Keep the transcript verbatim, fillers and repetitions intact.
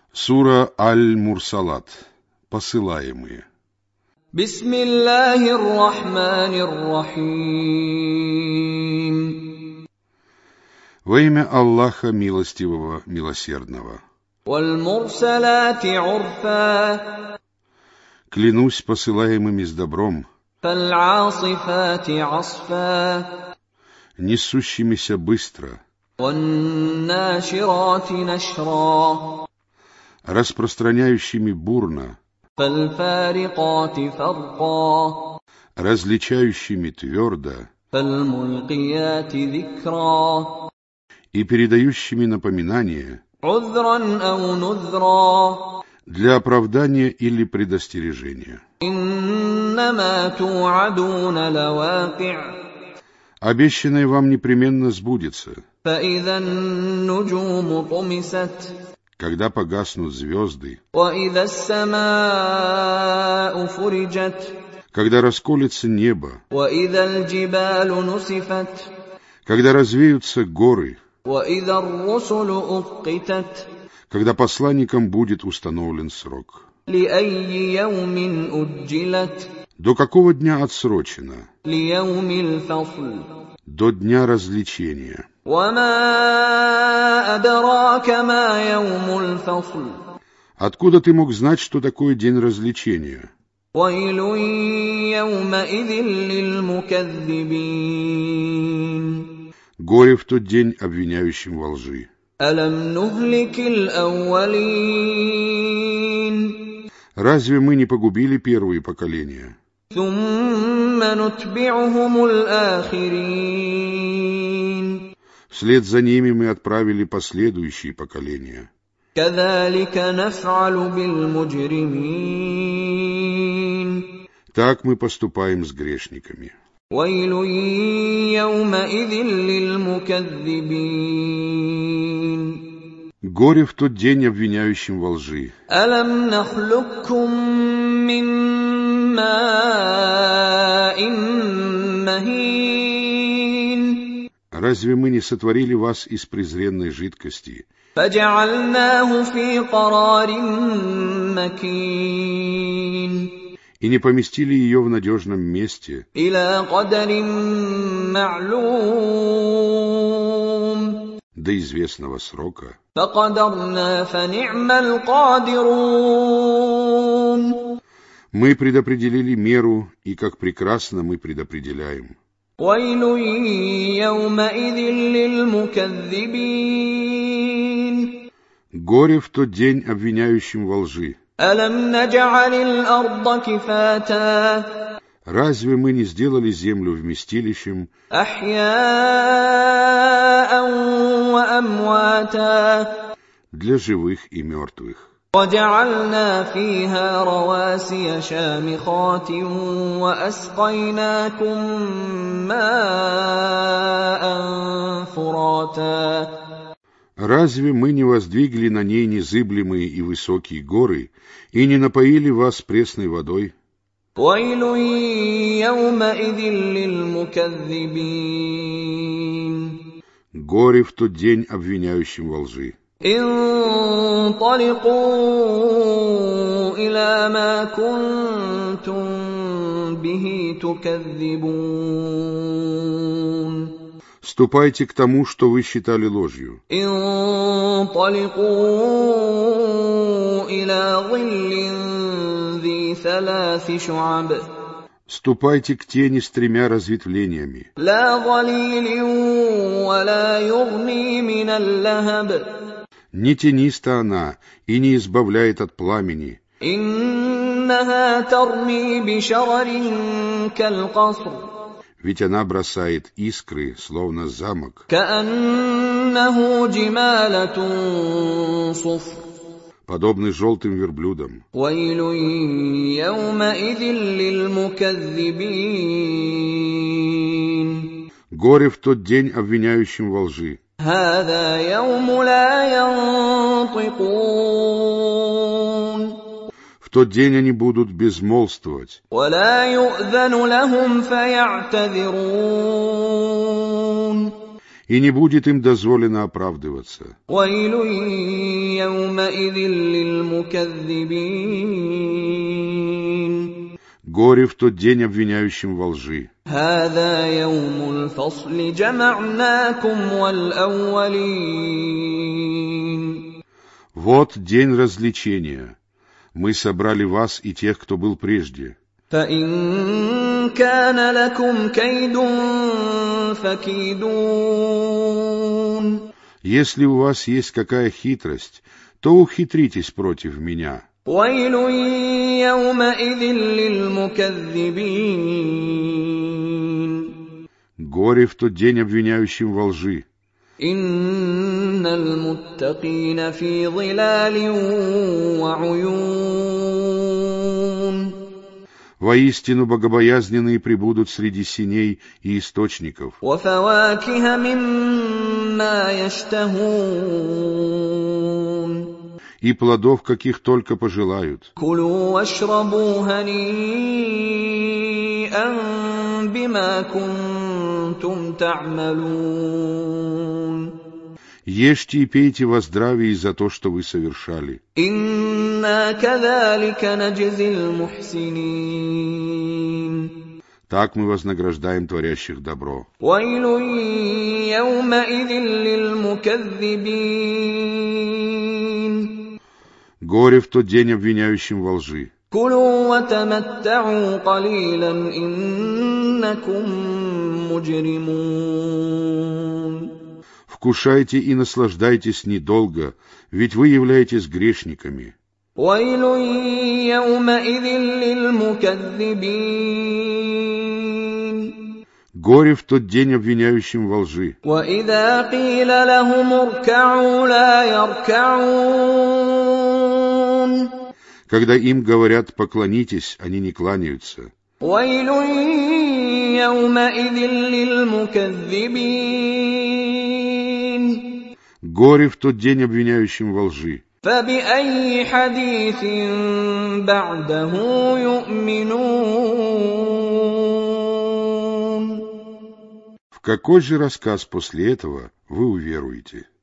Сура Аль-Мурсалат. Посылаемые. Бисмиллахир-рахманир-рахим. Во имя Аллаха Милостивого, Милосердного. Валь-мурсалати урфа. Клянусь посылаемыми с добром, фаль-асифати асфа. несущимися быстро, ван-наширати нашра. распространяющими бурно, фаль-фарикати фарка. различающими твердо фаль-мулкияти зикра. и передающими напоминание عذرا أو نذرا. для оправдания или предостережения. إنما توعدون لواقع. Обещанное вам непременно сбудется, فإذا النجوم طمست. когда погаснут звезды, وإذا السماء فرجت. когда расколется небо, وإذا الجبال نسفت. когда развеются горы, وإذا الرسل أقتت. когда посланникам будет установлен срок. لأي يوم أجلت. До какого дня отсрочено? ليوم الفصل. До дня развлечения. وما أدراك ما يوم الفصل. Откуда ты мог знать, что такое день развлечения? ويل يومئذ للمكذبين. Горе в тот день обвиняющим во лжи. ألم نهلك الأولين. Разве мы не погубили первые поколения? ثم نتبعهم الآخرين. Вслед за ними мы отправили последующие поколения. كذلك نفعل بالمجرمين. Так мы поступаем с грешниками. ويل يومئذ للمكذبين. Горе в тот день обвиняющим во лжи. ألم نخلقكم من ماء مهين. Разве мы не сотворили вас из презренной жидкости فجعلناه في قرار مكين. и не поместили ее в надежном месте إلى قدر معلوم. до известного срока? فقدرنا فنعم القادرون. Мы предопределили меру, и как прекрасно мы предопределяем. ويل يومئذ للمكذبين. Горе в тот день обвиняющим во лжи. ألم نجعل الأرض كفاتا. Разве мы не сделали землю вместилищем أحياء وأمواتا. для живых и мертвых? وجعلنا فيها رواسي شامخات وأسقيناكم ماء فراتا. Разве мы не воздвигли на ней незыблемые и высокие горы и не напоили вас пресной водой? ويل يومئذ للمكذبين. Горе в тот день обвиняющим во лжи. انطلقوا إلى ما كنتم به تكذبون. Ступайте к тому, что вы считали ложью. انطلقوا إلى ظل ذي ثلاث شعب. Ступайте к тени с тремя разветвлениями. لا ظليل ولا يغني من اللهب. Не тениста она и не избавляет от пламени. إنها ترمي بشرر كالقصر. Ведь она бросает искры, словно замок. كأنه جمالة صفر. Подобный желтым верблюдам. ويل يومئذ للمكذبين. Горе в тот день обвиняющим во лжи. هذا يوم لا ينطقون. В тот день они будут безмолвствовать. ولا يؤذن لهم فيعتذرون. и не будет им дозволено оправдываться. ويل يومئذ للمكذبين. Горе в тот день обвиняющим во лжи. هذا يوم الفصل جمعناكم والأولين. Вот день развлечения. Мы собрали вас и тех, кто был прежде. فإن كان لكم كيد فكيدون. Если у вас есть какая хитрость, то ухитритесь против меня. ويل يومئذ للمكذبين. Горе в тот день обвиняющим во лжи. إن المتقين في ظلال وعيون. Воистину богобоязненные пребудут среди сеней и источников. وفواكه مما يشتهون. И плодов, каких только пожелают. كلوا واشربوا هنيئا بما كنتم تعملون. Ешьте и пейте во здравии за то, что вы совершали. إنا كذلك نجزي المحسنين. Так мы вознаграждаем творящих добро. ويل يومئذ للمكذبين. Горе в тот день обвиняющим во лжи. كلوا وتمتعوا قليلا إنكم مجرمون. Вкушайте и наслаждайтесь недолго, ведь вы являетесь грешниками. ويل يومئذ للمكذبين. Горе в тот день обвиняющим во лжи. وإذا قيل لهم اركعوا لا يركعون. Когда им говорят «поклонитесь», они не кланяются. ويل يومئذ للمكذبين. Горе в тот день обвиняющим во лжи. فبأي حديث بعده يؤمنون. В какой же рассказ после этого вы уверуете?